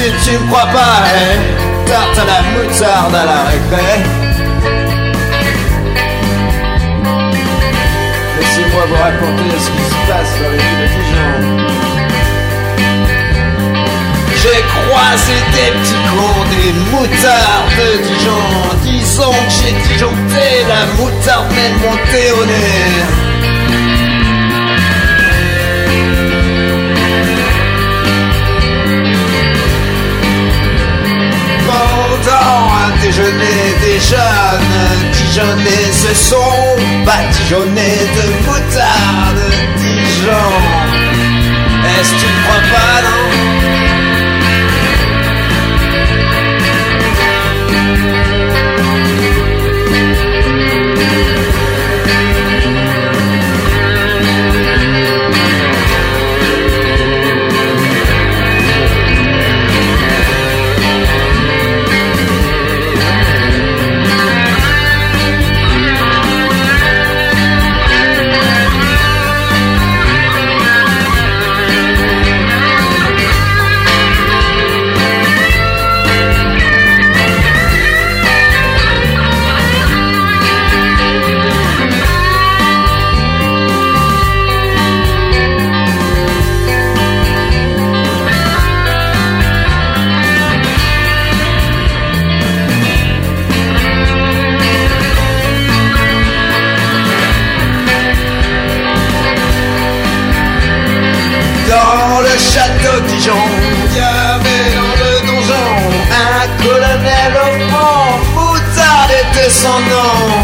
si tu me crois pas, tarte à la moutarde à la récré. Laissez-moi vous raconter ce qui se passe dans les rues de Dijon. J'ai croisé des petits cons, des moutards de Dijon. Disons que j'ai disjoncté la moutarde même montée au nez. Pendant un déjeuner, des jeunes Dijonnais se sont badigeonnés de moutarde Dijon. Est-ce que tu ne crois pas, non? Dans le château de Dijon, il y avait dans le donjon un colonel au front, moutarde était son nom.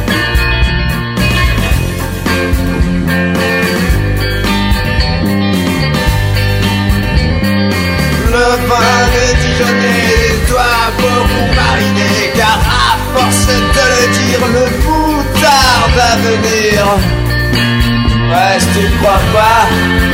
Le vin de Dijonais doit beaucoup mariner, car à force de le dire, le moutarde va venir. Ouais, si tu ne crois pas.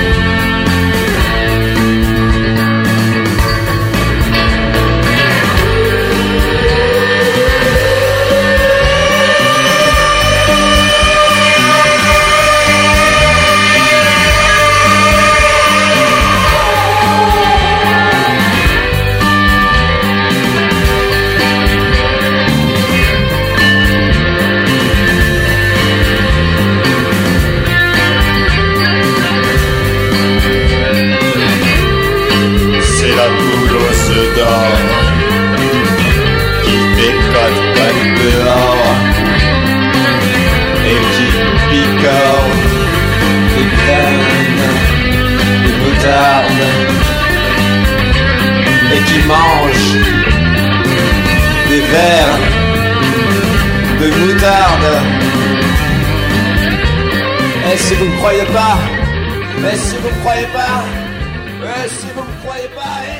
La poule aux œufs d'or qui pécote pas dehors et qui picore des graines de moutarde et qui mange des verres de moutarde. Et si vous ne croyez pas, et si vous ne croyez pas, si vous ne croyez pas,